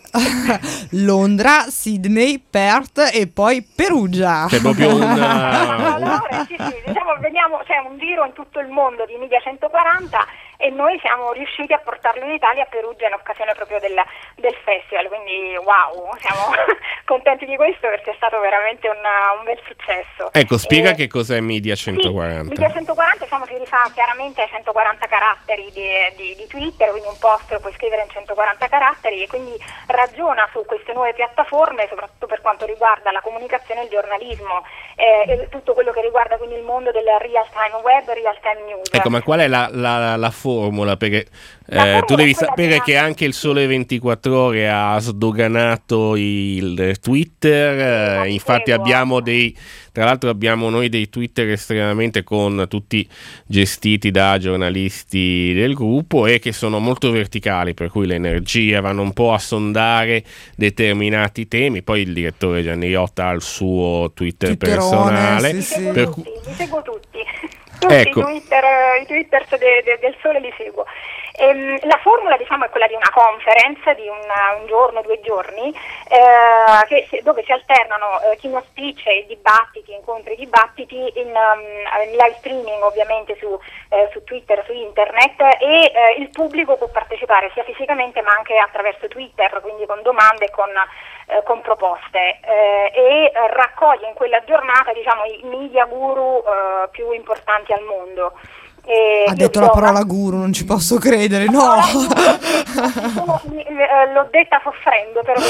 Londra, Sydney, Perth e poi Perugia. C'è proprio un... Allora, sì, sì, diciamo, veniamo, c'è un giro in tutto il mondo di Media centoquaranta e noi siamo riusciti a portarlo in Italia, a Perugia, in occasione proprio del, del festival, quindi wow, siamo contenti di questo perché è stato veramente una- un bel successo. Ecco, spiega Eh, che cos'è Media Sì, centoquaranta. Media centoquaranta diciamo, si rifà chiaramente ai centoquaranta caratteri di, di, di Twitter, quindi un post lo puoi scrivere in centoquaranta caratteri, e quindi ragiona su queste nuove piattaforme, soprattutto per quanto riguarda la comunicazione e il giornalismo, eh, e tutto quello che riguarda quindi il mondo del real time web, real time news. Ecco, ma qual è la, la- la formula? Perché La eh, formula tu devi è quella sapere di- che anche il Sole ventiquattro Ore ha sdoganato il Twitter, eh, infatti seguo. abbiamo dei, tra l'altro abbiamo noi dei Twitter estremamente con tutti gestiti da giornalisti del gruppo e che sono molto verticali, per cui l'energia vanno un po' a sondare determinati temi, poi il direttore Gianni Riotta ha il suo Twitter Twitterone, personale, sì, Li sì. seguo per tutti, cui- li seguo tutti. Tutti Ecco. i Twitter, i Twitters de- de- del Sole li seguo. Ehm, la formula diciamo è quella di una conference di una- un giorno, due giorni, eh, che si- dove si alternano eh, keynote speech e dibattiti, incontri e dibattiti in, um, in live streaming ovviamente su, eh, su Twitter, su internet, e eh, il pubblico può partecipare sia fisicamente ma anche attraverso Twitter, quindi con domande e con, eh, con proposte, eh, e eh, raccoglie in quella giornata diciamo i media guru eh, più importanti al mondo. E Ha io detto do la una- parola guru, non ci posso credere, no. Sono- eh, l'ho detta soffrendo però.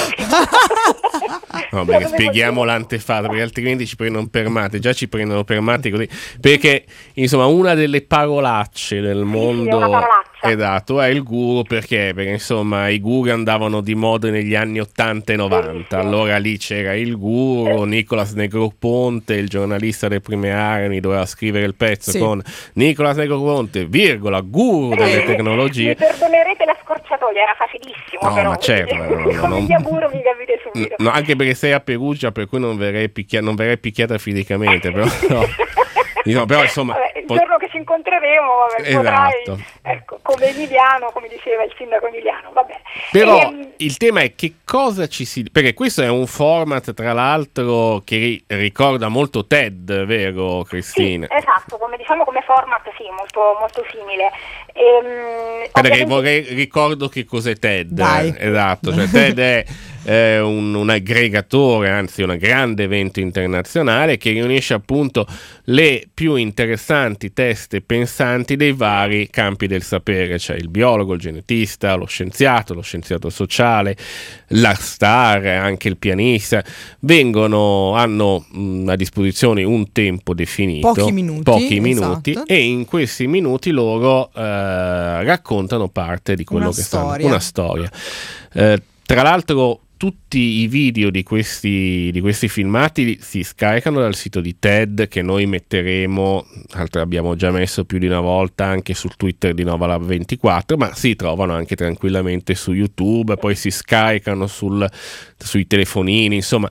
No, perché spieghiamo l'antefatto, perché altrimenti ci prendono per matti, già ci prendono per matti così, perché insomma una delle parolacce del è mondo una parolaccia. esatto è il guru, perché perché insomma i guru andavano di moda negli anni ottanta e novanta, Benissimo. allora lì c'era il guru, Nicolas Negroponte, il giornalista del Prime Armi, doveva scrivere il pezzo Sì. con Nicolas Negroponte, virgola, guru delle Mi tecnologie. perdonerete la scorciatoia, era facilissimo. No, però, ma certo, quindi, no, no, come no. gli auguro mi capite subito. No, anche perché sei a Perugia, per cui non verrei, picchia- non verrei picchiata fisicamente, però, no. Insomma, però insomma Vabbè, il po- giorno che ci incontreremo, vabbè, potrai, Esatto. ecco, come Emiliano, come diceva il sindaco Emiliano, vabbè. Però Ehm, il tema è che cosa ci si... Perché questo è un format, tra l'altro, che ri- ricorda molto TED, vero Sì, Cristina? esatto, come diciamo come format sì, molto, molto simile. Ehm, Perché ovviamente- vorrei ricordo che cos'è TED. Dai. eh, esatto, cioè TED è eh, un, un aggregatore, anzi un grande evento internazionale che riunisce appunto le più interessanti teste pensanti dei vari campi del sapere, cioè il biologo, il genetista, lo scienziato, lo scienziato sociale, la star, anche il pianista, vengono, hanno mh, a disposizione un tempo definito, Pochi minuti, pochi minuti, esatto. e in questi minuti loro eh, raccontano parte di quello Una che storia. stanno, una storia. Eh, tra l'altro tutti i video di questi, di questi filmati si scaricano dal sito di TED, che noi metteremo, tra l'altro abbiamo già messo più di una volta anche sul Twitter di Novalab ventiquattro, ma si trovano anche tranquillamente su YouTube, poi si scaricano sul, sui telefonini, insomma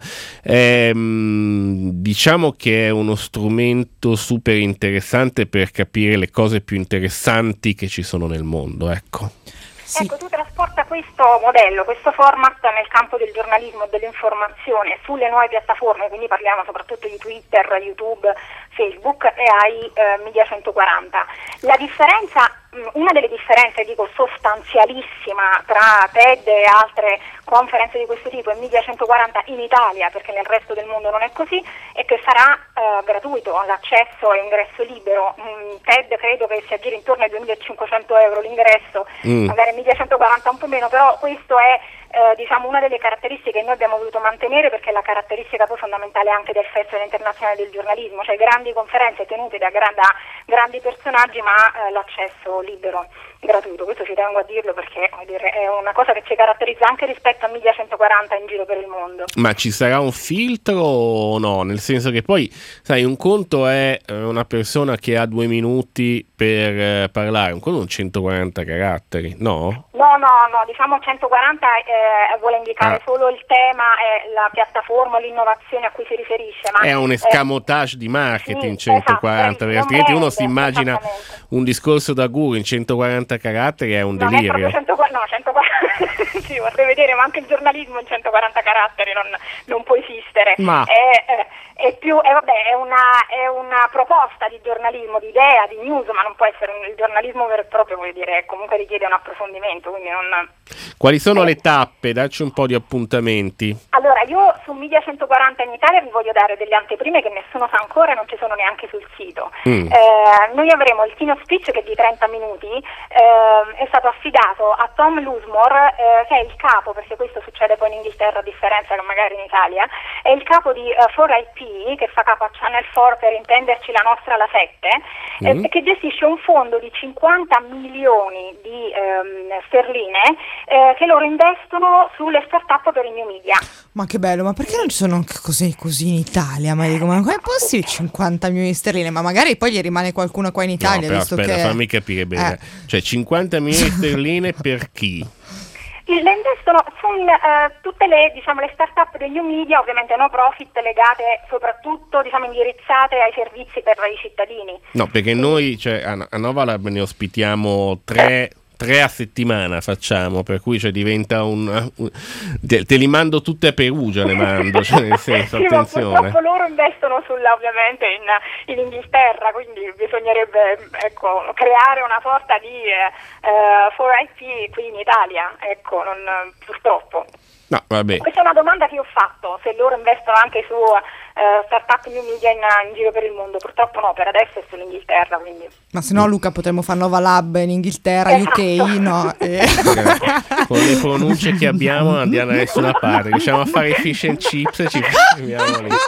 ehm, diciamo che è uno strumento super interessante per capire le cose più interessanti che ci sono nel mondo, ecco. Sì. Ecco, tu trasporta questo modello, questo format nel campo del giornalismo e dell'informazione sulle nuove piattaforme, quindi parliamo soprattutto di Twitter, YouTube, Facebook, e hai eh, Media centoquaranta. La differenza, una delle differenze, dico sostanzialissima, tra TED e altre conferenze di questo tipo e Media centoquaranta in Italia, perché nel resto del mondo non è così, è che sarà eh, gratuito, l'accesso e ingresso libero. Mm, TED credo che si aggira intorno ai duemilacinquecento euro l'ingresso, Mm. magari Media centoquaranta un po' meno, però questo è eh, diciamo una delle caratteristiche che noi abbiamo voluto mantenere, perché è la caratteristica poi fondamentale anche del Festival Internazionale del Giornalismo, cioè grandi conferenze tenute da, gra- da grandi personaggi, ma eh, l'accesso libero, gratuito. Questo ci tengo a dirlo perché, come dire, è una cosa che ci caratterizza anche rispetto a Media centoquaranta in giro per il mondo. Ma ci sarà un filtro o no? Nel senso che poi, sai, un conto è eh, una persona che ha due minuti per eh, parlare, un conto sono centoquaranta caratteri, no? No, no, no, diciamo centoquaranta eh, vuole indicare Ah. solo il tema e la piattaforma, l'innovazione a cui si riferisce. Ma È un eh, escamotage di marketing sì, centoquaranta, esatto, perché altrimenti uno si brand, immagina esattamente. un discorso da guru in centoquaranta caratteri, è un Non è proprio delirio. centoquaranta, no, centoquaranta, sì, vorrei vedere, ma anche il giornalismo in centoquaranta caratteri non, non può esistere. Ma- È, è- è più, è, vabbè, è, una, è una proposta di giornalismo, di idea, di news, ma non può essere un, il giornalismo vero e proprio, vuol dire, comunque richiede un approfondimento, quindi non... Quali sono Eh. le tappe? Dacci un po' di appuntamenti. Allora, io su Media centoquaranta in Italia vi voglio dare delle anteprime che nessuno sa ancora e non ci sono neanche sul sito. Mm. Eh, noi avremo il keynote speech, che è di trenta minuti, eh, è stato affidato a Tom Lusmore, eh, che è il capo, perché questo succede poi in Inghilterra a differenza che magari in Italia, è il capo di uh, four I P, che fa capo a Channel four, per intenderci la nostra la sette, eh, Mm. che gestisce un fondo di cinquanta milioni di ehm, sterline eh, che loro investono sulle start-up per i new media. Ma che bello, ma perché non ci sono anche cose così in Italia? Ma dico, ma come possibile cinquanta milioni di sterline? Ma magari poi gli rimane qualcuno qua in Italia, no, però visto aspetta, che... fammi capire bene. Eh. Cioè cinquanta milioni di sterline per chi? Le investono su eh, tutte le, diciamo, le start-up dei new media, ovviamente no profit, legate soprattutto, diciamo, indirizzate ai servizi per i cittadini. No, perché noi, cioè, a, a Novalab ne ospitiamo tre, tre a settimana, facciamo, per cui cioè, diventa un, un te, te li mando tutte a Perugia, le mando, cioè, nel senso, Sì, ma attenzione. purtroppo loro investono sulla, ovviamente in, in Inghilterra, quindi bisognerebbe, ecco, creare una sorta di eh, eh, four I P qui in Italia, ecco, non, purtroppo. No, vabbè. Questa è una domanda che ho fatto, se loro investono anche su eh, start-up new media in, in giro per il mondo. Purtroppo no, per adesso è sull'Inghilterra, quindi... Ma se no, Luca, potremmo fare Novalab in Inghilterra, Esatto. U K, no? Eh. Con le pronunce che abbiamo non andiamo da nessuna parte, riusciamo a fare i fish and chips e ci fermiamo lì.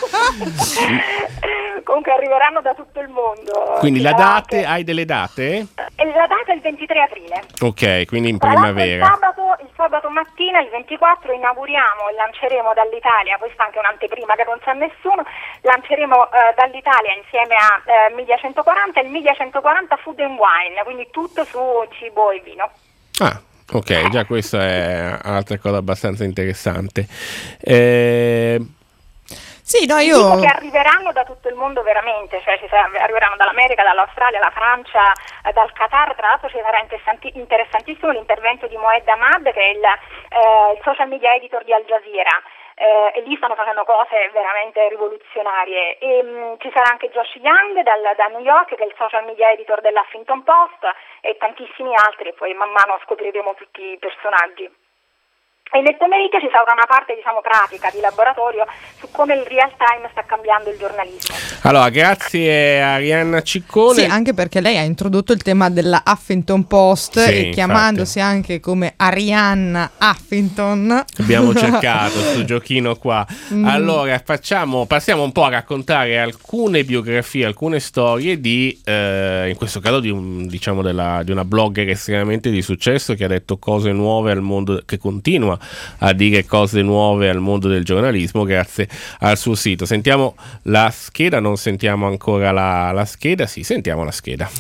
Comunque arriveranno da tutto il mondo. Quindi Ci la sarà date, anche- hai delle date? E la data è il ventitré aprile. Ok, quindi in Tra l'altro primavera. Il sabato, il sabato mattina, il ventiquattro, inauguriamo e lanceremo dall'Italia, questa è anche un'anteprima che non sa nessuno, lanceremo eh, dall'Italia insieme a eh, Media centoquaranta il Media centoquaranta Food and Wine, quindi tutto su cibo e vino. Ah, ok, già questa è un'altra cosa abbastanza interessante. Eh, Sì, no, Dico io... che arriveranno da tutto il mondo veramente, cioè ci sarà, arriveranno dall'America, dall'Australia, dalla Francia, eh, dal Qatar. Tra l'altro ci sarà interessanti, interessantissimo l'intervento di Moed Ahmad, che è il, eh, il social media editor di Al Jazeera. Eh, e lì stanno facendo cose veramente rivoluzionarie. E, mh, ci sarà anche Josh Young dal, da New York, che è il social media editor dell'Huffington Post, e tantissimi altri, poi man mano scopriremo tutti i personaggi. E nel pomeriggio ci sarà una parte, diciamo, pratica di laboratorio su come il real time sta cambiando il giornalismo. Allora, grazie a Arianna Ciccone. Sì, anche perché lei ha introdotto il tema della Huffington Post, sì, e chiamandosi infatti anche come Arianna Huffington. Abbiamo cercato questo giochino qua. Mm. Allora, facciamo, passiamo un po' a raccontare alcune biografie, alcune storie di, eh, in questo caso di, un, diciamo della, di una blogger estremamente di successo che ha detto cose nuove al mondo, che continua a dire cose nuove al mondo del giornalismo grazie al suo sito. Sentiamo la scheda, non sentiamo ancora la, la scheda, sì, sentiamo la scheda.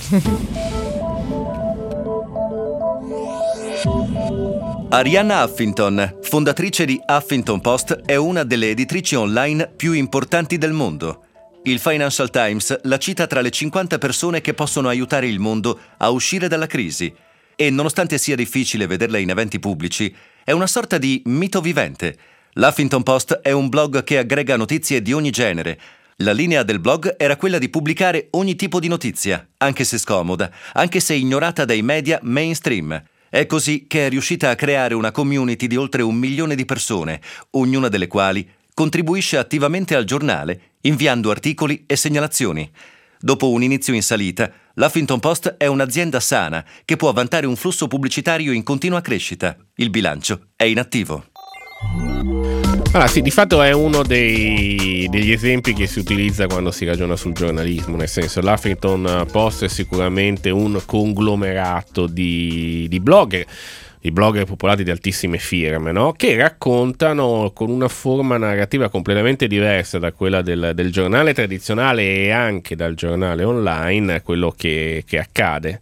Arianna Huffington, fondatrice di Huffington Post, è una delle editrici online più importanti del mondo. Il Financial Times la cita tra le cinquanta persone che possono aiutare il mondo a uscire dalla crisi. E nonostante sia difficile vederla in eventi pubblici, è una sorta di mito vivente. L'Huffington Post è un blog che aggrega notizie di ogni genere. La linea del blog era quella di pubblicare ogni tipo di notizia, anche se scomoda, anche se ignorata dai media mainstream. È così che è riuscita a creare una community di oltre un milione di persone, ognuna delle quali contribuisce attivamente al giornale, inviando articoli e segnalazioni. Dopo un inizio in salita, l'Huffington Post è un'azienda sana che può vantare un flusso pubblicitario in continua crescita. Il bilancio è in attivo. Allora, sì, di fatto è uno dei, degli esempi che si utilizza quando si ragiona sul giornalismo, nel senso l'Huffington Post è sicuramente un conglomerato di, di blogger, di blogger popolati di altissime firme, no? Che raccontano con una forma narrativa completamente diversa da quella del, del giornale tradizionale e anche dal giornale online quello che, che accade.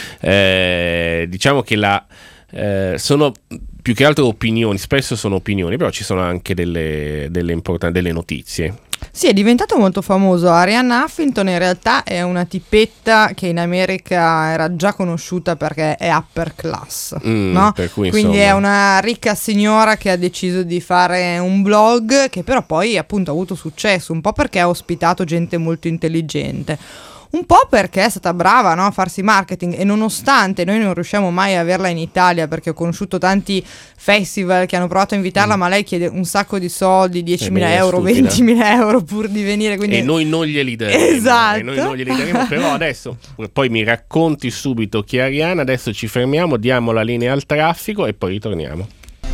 Eh, diciamo che la eh, sono più che altro opinioni, spesso sono opinioni, però ci sono anche delle, delle importanti delle notizie. Sì, è diventato molto famoso. Arianna Huffington in realtà è una tipetta che in America era già conosciuta perché è upper class, mm, no? Per cui, quindi insomma, è una ricca signora che ha deciso di fare un blog che però poi appunto ha avuto successo, un po' perché ha ospitato gente molto intelligente, un po' perché è stata brava, no, a farsi marketing, e nonostante noi non riusciamo mai a averla in Italia, perché ho conosciuto tanti festival che hanno provato a invitarla, mm. ma lei chiede un sacco di soldi, diecimila euro, ventimila euro pur di venire, quindi... e noi non glieli daremo. Esatto. E noi non glieli daremo, però adesso poi mi racconti subito chi è Arianna. Adesso ci fermiamo, diamo la linea al traffico e poi ritorniamo.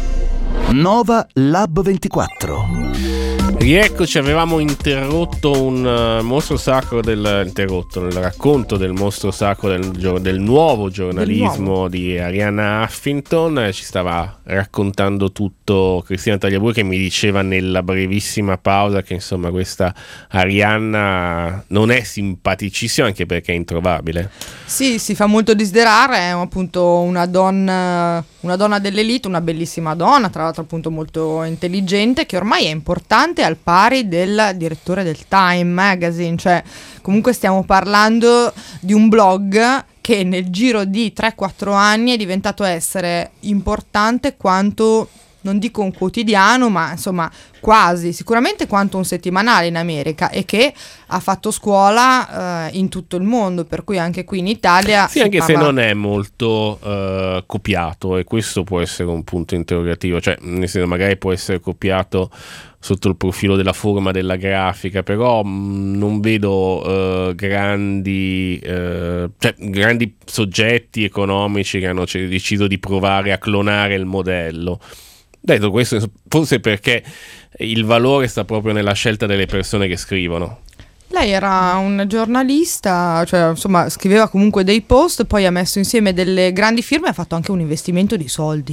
Nova Lab ventiquattro. Rieccoci, avevamo interrotto un uh, mostro sacro del interrotto nel racconto del mostro sacro del, del nuovo giornalismo del nuovo. di Arianna Huffington. Ci stava raccontando tutto Cristina Tagliabue, che mi diceva nella brevissima pausa che insomma questa Arianna non è simpaticissima, anche perché è introvabile. Sì, si fa molto desiderare, è appunto una donna, una donna dell'elite, una bellissima donna, tra l'altro appunto molto intelligente, che ormai è importante al pari del direttore del Time Magazine, cioè comunque stiamo parlando di un blog che nel giro di tre quattro anni è diventato essere importante quanto, non dico un quotidiano, ma insomma quasi, sicuramente quanto un settimanale in America, e che ha fatto scuola eh, in tutto il mondo, per cui anche qui in Italia sì, anche parla... se non è molto uh, copiato, e questo può essere un punto interrogativo, cioè nel senso magari può essere copiato sotto il profilo della forma della grafica, però mh, non vedo uh, grandi uh, cioè grandi soggetti economici che hanno c- deciso di provare a clonare il modello. Detto questo, forse perché il valore sta proprio nella scelta delle persone che scrivono. Lei era un giornalista, cioè insomma scriveva comunque dei post, poi ha messo insieme delle grandi firme e ha fatto anche un investimento di soldi.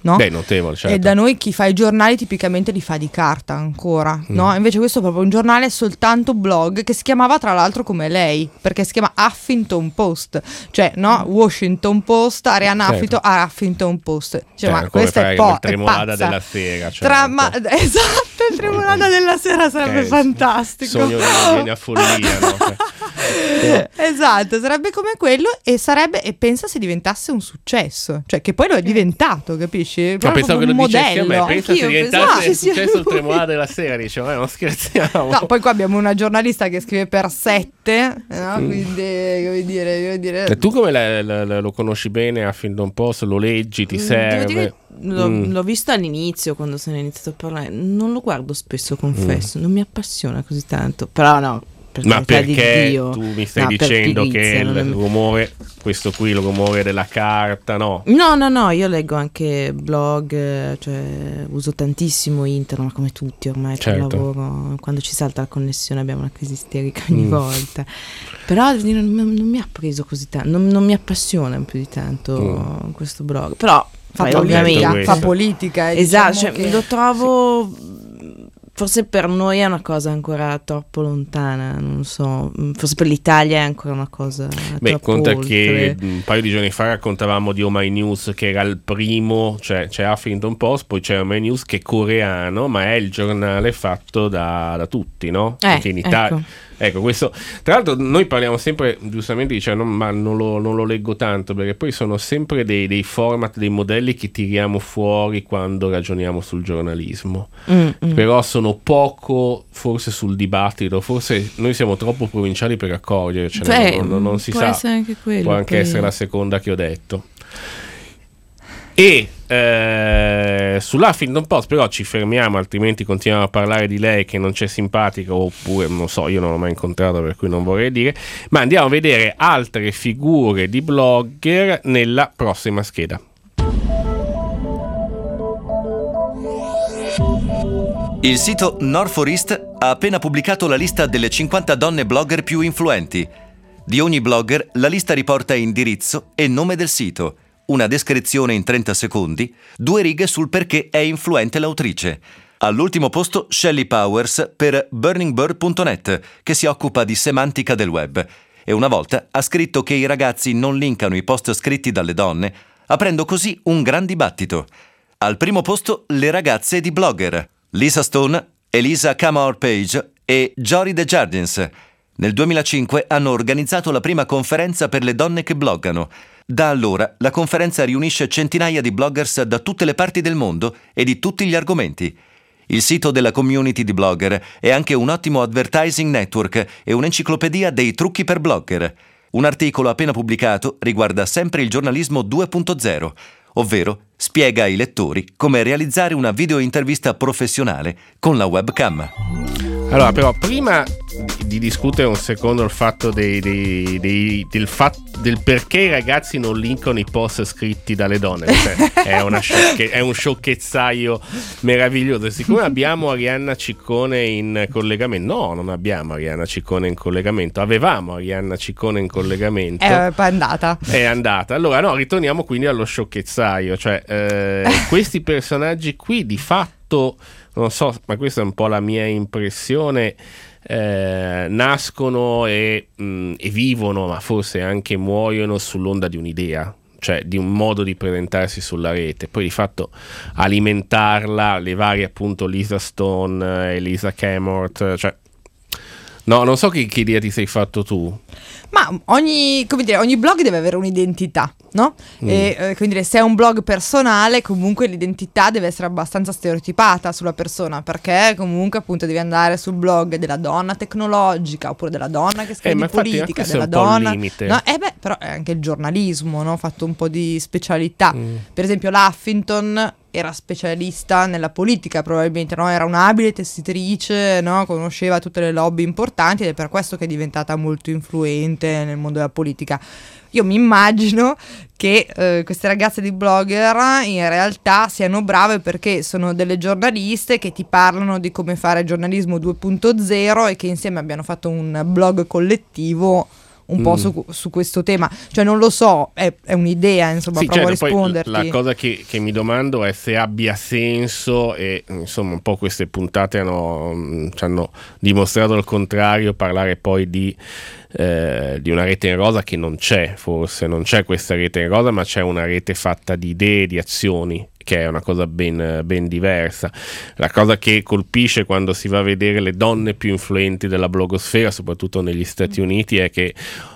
no? Beh, notevole, certo. E da noi chi fa i giornali tipicamente li fa di carta ancora, Mm. no? Invece questo è proprio un giornale soltanto blog, che si chiamava tra l'altro come lei, perché si chiama Huffington Post, cioè no? Washington Post, Arianna Certo. Huffington, a Huffington Post. Cioè, Cioè, ma come questa fare è, po- il è Tremolada pazza. della sera, cioè, Tra- un ma- po'. esatto, il Tremolada della sera sarebbe Eh, fantastico. Sogno che viene a follia, no? Cioè, Esatto, sarebbe come quello e sarebbe, e pensa se diventasse un successo, cioè che poi lo è diventato, capisci? Ma Proprio pensavo che come lo un dicessi a me, modello. pensa se Anch'io diventasse pensavo il sia successo il lui. Tremolada della sera, dicevo, eh, non scherziamo. No, poi qua abbiamo una giornalista che scrive per sette, no? Mm. Quindi, come dire, come dire... E tu come la- la- la- lo conosci bene Huffington Post? Lo leggi, ti Mm, devo serve? dire, l'ho, Mm. l'ho visto all'inizio quando se ne è iniziato a parlare. Non lo guardo spesso, confesso. Mm. Non mi appassiona così tanto. Però no, per Ma carità di perché Dio. tu mi stai No, per dicendo che pigrizia, il non è- rumore, questo qui, il rumore della carta, no? No, no, no, io leggo anche blog, eh, cioè uso tantissimo internet, ma come tutti ormai per Certo. lavoro, quando ci salta la connessione abbiamo una crisi isterica ogni Mm. volta. Però devo dire, non, non mi ha preso così tanto, non, non mi appassiona più di tanto Mm. questo blog. Però fa poi, politica, ovviamente fa politica. e esatto, diciamo cioè, che- lo trovo forse per noi è una cosa ancora troppo lontana, non so, forse per l'Italia è ancora una cosa Beh, troppo conta oltre. che un paio di giorni fa raccontavamo di Oh My News, che era il primo, cioè c'è Huffington Post, poi c'è Oh My News che è coreano, ma è il giornale fatto da, da tutti, no? Eh, Anche in Italia. ecco. Ecco, questo, tra l'altro noi parliamo sempre, giustamente diciamo, ma non lo, non lo leggo tanto, perché poi sono sempre dei, dei format, dei modelli che tiriamo fuori quando ragioniamo sul giornalismo, Mm, mm. però sono poco forse sul dibattito, forse noi siamo troppo provinciali per accorgercene, Beh, non, non- non si può sa, essere anche quello, può anche poi- essere la seconda che ho detto. E eh, sull'Huffington Post però ci fermiamo, altrimenti continuiamo a parlare di lei che non c'è simpatica, oppure non so, io non l'ho mai incontrata per cui non vorrei dire, ma andiamo a vedere altre figure di blogger nella prossima scheda. Il sito North for East ha appena pubblicato la lista delle cinquanta donne blogger più influenti. Di ogni blogger la lista riporta indirizzo e nome del sito, una descrizione in trenta secondi, due righe sul perché è influente l'autrice. All'ultimo posto Shelley Powers per burning bird punto net, che si occupa di semantica del web, e una volta ha scritto che i ragazzi non linkano i post scritti dalle donne, aprendo così un gran dibattito. Al primo posto le ragazze di Blogger, Lisa Stone, Elisa Camor Page e Jory DeJardins. Nel duemilacinque hanno organizzato la prima conferenza per le donne che bloggano. Da allora la conferenza riunisce centinaia di bloggers da tutte le parti del mondo e di tutti gli argomenti. Il sito della community di blogger è anche un ottimo advertising network e un'enciclopedia dei trucchi per blogger. Un articolo appena pubblicato riguarda sempre il giornalismo due punto zero, ovvero spiega ai lettori come realizzare una videointervista professionale con la webcam. Allora, però, prima di, di discutere un secondo il fatto dei, dei, dei, del, fat, del perché i ragazzi non linkano i post scritti dalle donne, cioè, è, una sciocche, è un sciocchezzaio meraviglioso. Siccome abbiamo Arianna Ciccone in collegamento, no, non abbiamo Arianna Ciccone in collegamento, avevamo Arianna Ciccone in collegamento. È poi andata. È andata. Allora, no, ritorniamo quindi allo sciocchezzaio, cioè eh, questi personaggi qui di fatto, non so, ma questa è un po' la mia impressione, eh, nascono e, mh, e vivono, ma forse anche muoiono sull'onda di un'idea, cioè di un modo di presentarsi sulla rete, poi di fatto alimentarla, le varie appunto Lisa Stone, Elisa Camort, cioè no, non so che, che idea ti sei fatto tu. Ma ogni, come dire, ogni blog deve avere un'identità, no? Mm. E eh, come dire, se è un blog personale, comunque l'identità deve essere abbastanza stereotipata sulla persona, perché comunque appunto devi andare sul blog della donna tecnologica oppure della donna che Eh, scrive ma di infatti politica, anche se è della un po' il donna. limite. No, eh beh, però è anche il giornalismo, no? Fatto un po' di specialità. Mm. Per esempio, l'Huffington era specialista nella politica, probabilmente, no? Era un'abile tessitrice, no? Conosceva tutte le lobby importanti ed è per questo che è diventata molto influente nel mondo della politica. Io mi immagino che eh, queste ragazze di blogger in realtà siano brave perché sono delle giornaliste che ti parlano di come fare giornalismo due punto zero e che insieme abbiano fatto un blog collettivo un mm. po' su, su questo tema, cioè non lo so, è, è un'idea, insomma, sì, provo certo, a risponderti. Poi la cosa che, che mi domando è se abbia senso, e insomma un po' queste puntate hanno, ci hanno dimostrato il contrario, parlare poi di Eh, di una rete in rosa che non c'è, forse non c'è questa rete in rosa, ma c'è una rete fatta di idee, di azioni, che è una cosa ben, ben diversa. La cosa che colpisce quando si va a vedere le donne più influenti della blogosfera, soprattutto negli Stati Uniti, è che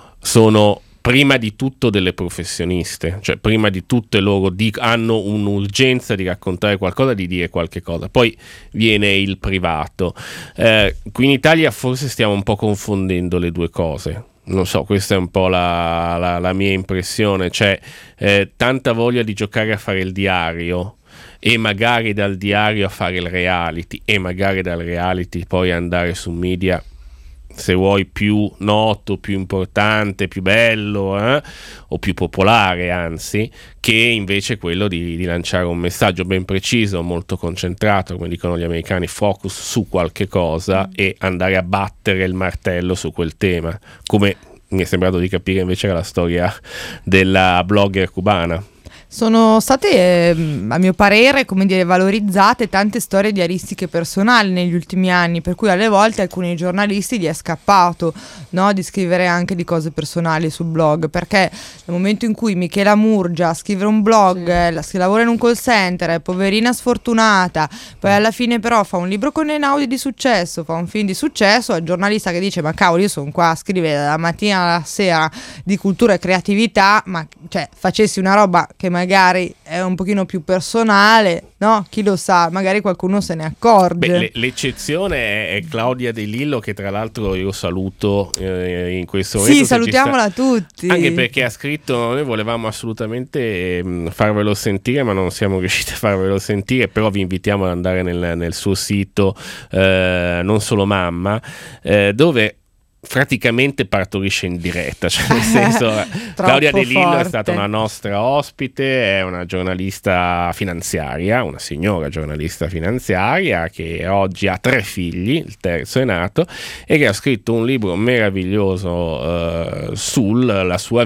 sono prima di tutto delle professioniste, cioè prima di tutte loro di, hanno un'urgenza di raccontare qualcosa, di dire qualche cosa, poi viene il privato. Eh, qui in Italia forse stiamo un po' confondendo le due cose, non so, questa è un po' la, la, la mia impressione, c'è eh, tanta voglia di giocare a fare il diario e magari dal diario a fare il reality e magari dal reality poi andare su media, se vuoi, più noto, più importante, più bello, eh? o più popolare, anzi, che invece quello di, di lanciare un messaggio ben preciso, molto concentrato, come dicono gli americani, focus su qualche cosa, e andare a battere il martello su quel tema, come mi è sembrato di capire invece la storia della blogger cubana. Sono state, eh, a mio parere, come dire, valorizzate tante storie diaristiche personali negli ultimi anni, per cui alle volte alcuni giornalisti gli è scappato, no, di scrivere anche di cose personali sul blog, perché nel momento in cui Michela Murgia scrive un blog, sì. eh, si lavora in un call center, è poverina sfortunata, poi alla fine però fa un libro con Einaudi di successo, fa un film di successo, è il giornalista che dice: ma cavolo, io sono qua a scrivere dalla mattina alla sera di cultura e creatività, ma cioè facessi una roba che magari è un pochino più personale, no? Chi lo sa, magari qualcuno se ne accorge. Beh, le, l'eccezione è, è Claudia De Lillo, che tra l'altro io saluto eh, in questo momento. Sì, salutiamola sta... tutti. Anche perché ha scritto, noi volevamo assolutamente eh, farvelo sentire, ma non siamo riusciti a farvelo sentire, però vi invitiamo ad andare nel, nel suo sito, eh, Non Solo Mamma, eh, dove praticamente partorisce in diretta, cioè nel senso Claudia De Lillo forte. È stata una nostra ospite, è una giornalista finanziaria, una signora giornalista finanziaria che oggi ha tre figli, il terzo è nato, e che ha scritto un libro meraviglioso eh, sulla sua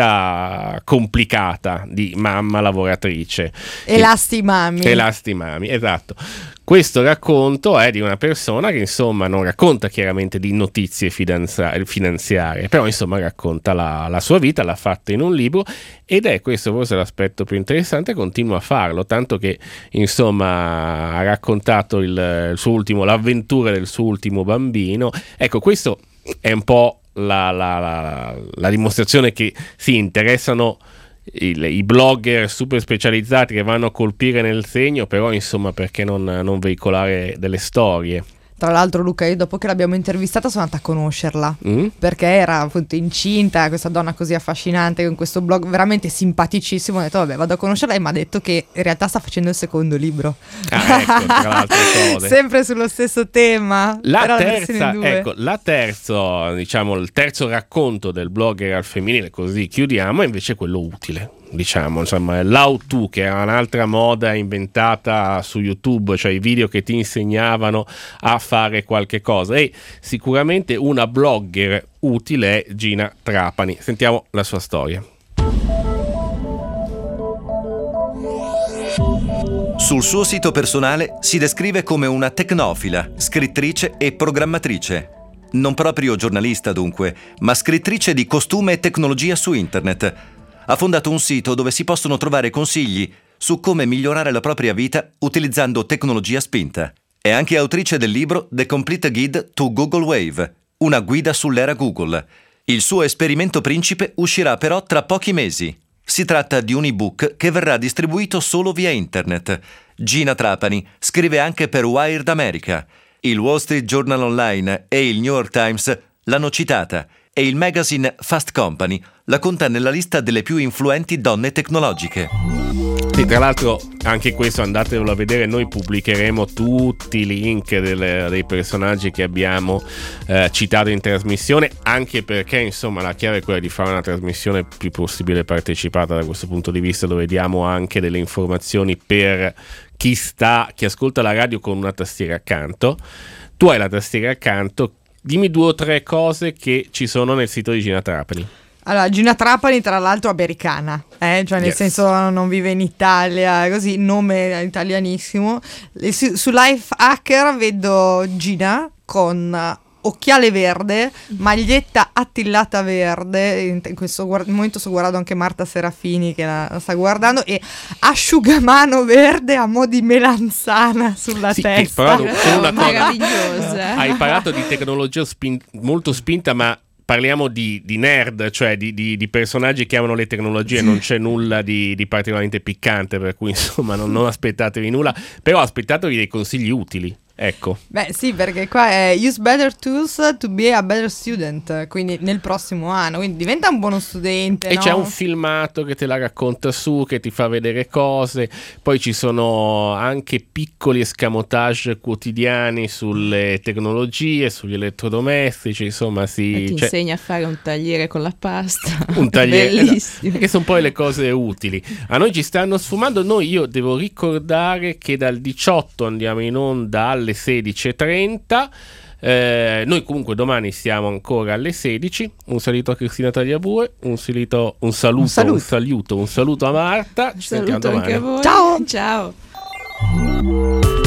vita complicata di mamma lavoratrice. Elastimami. Elastimami, esatto. Questo racconto è di una persona che insomma non racconta chiaramente di notizie finanziarie, però insomma racconta la, la sua vita, l'ha fatta in un libro, ed è questo forse l'aspetto più interessante, continua a farlo, tanto che insomma ha raccontato il, il suo ultimo, l'avventura del suo ultimo bambino. Ecco, questo è un po' la, la, la, la dimostrazione che si interessano I, i blogger super specializzati che vanno a colpire nel segno, però insomma perché non, non veicolare delle storie. Tra l'altro, Luca, io dopo che l'abbiamo intervistata sono andata a conoscerla, mm? perché era appunto incinta, questa donna così affascinante con questo blog veramente simpaticissimo. Ho detto vabbè, vado a conoscerla, e mi ha detto che in realtà sta facendo il secondo libro. Ah, ecco, tra l'altro cose. Sempre sullo stesso tema. La terza, ecco, la terzo, diciamo, il terzo racconto del blogger al femminile, così chiudiamo, è invece quello utile. Diciamo, insomma, l'How To, che è un'altra moda inventata su YouTube, cioè i video che ti insegnavano a fare qualche cosa, e sicuramente una blogger utile è Gina Trapani. Sentiamo la sua storia. Sul suo sito personale si descrive come una tecnofila, scrittrice e programmatrice. Non proprio giornalista dunque, ma scrittrice di costume e tecnologia su internet. Ha fondato un sito dove si possono trovare consigli su come migliorare la propria vita utilizzando tecnologia spinta. È anche autrice del libro The Complete Guide to Google Wave, una guida sull'era Google. Il suo esperimento principe uscirà però tra pochi mesi. Si tratta di un ebook che verrà distribuito solo via internet. Gina Trapani scrive anche per Wired America. Il Wall Street Journal Online e il New York Times l'hanno citata, e il magazine Fast Company la conta nella lista delle più influenti donne tecnologiche. Sì, tra l'altro anche questo andatevelo a vedere, noi pubblicheremo tutti i link delle, dei personaggi che abbiamo eh, citato in trasmissione, anche perché insomma la chiave è quella di fare una trasmissione più possibile partecipata da questo punto di vista, dove diamo anche delle informazioni per chi sta, chi ascolta la radio con una tastiera accanto. Tu hai la tastiera accanto, dimmi due o tre cose che ci sono nel sito di Gina Trapani. Allora, Gina Trapani tra l'altro americana, eh? Cioè nel Yes. senso non vive in Italia, così, nome italianissimo. E su, su Lifehacker vedo Gina con occhiale verde, maglietta attillata verde, in, in questo guard- momento sto guardando anche Marta Serafini che la, la sta guardando, e asciugamano verde a mo' di melanzana sulla Sì, che testa. però non- c'è una cosa. Meravigliosa. Hai parlato di tecnologia spin- molto spinta, ma parliamo di, di nerd, cioè di, di- di personaggi che amano le tecnologie, non c'è nulla di, di particolarmente piccante, per cui insomma non, non aspettatevi nulla, però aspettatevi dei consigli utili. Ecco. Beh sì, perché qua è use better tools to be a better student, quindi nel prossimo anno, quindi diventa un buono studente, E no? c'è un filmato che te la racconta su, che ti fa vedere cose, poi ci sono anche piccoli escamotage quotidiani sulle tecnologie, sugli elettrodomestici, insomma si... E ti c'è- insegna a fare un tagliere con la pasta. un tagliere, Bellissimo. che sono poi le cose utili. A noi ci stanno sfumando. Noi, io devo ricordare che dal diciotto andiamo in onda alle sedici e trenta. Eh, noi comunque domani siamo ancora alle sedici. Un saluto a Cristina Tagliabue, un saluto, un saluto, un saluto. un saluto, un saluto a Marta. Ci sentiamo Saluto domani. anche a voi. Ciao. Ciao.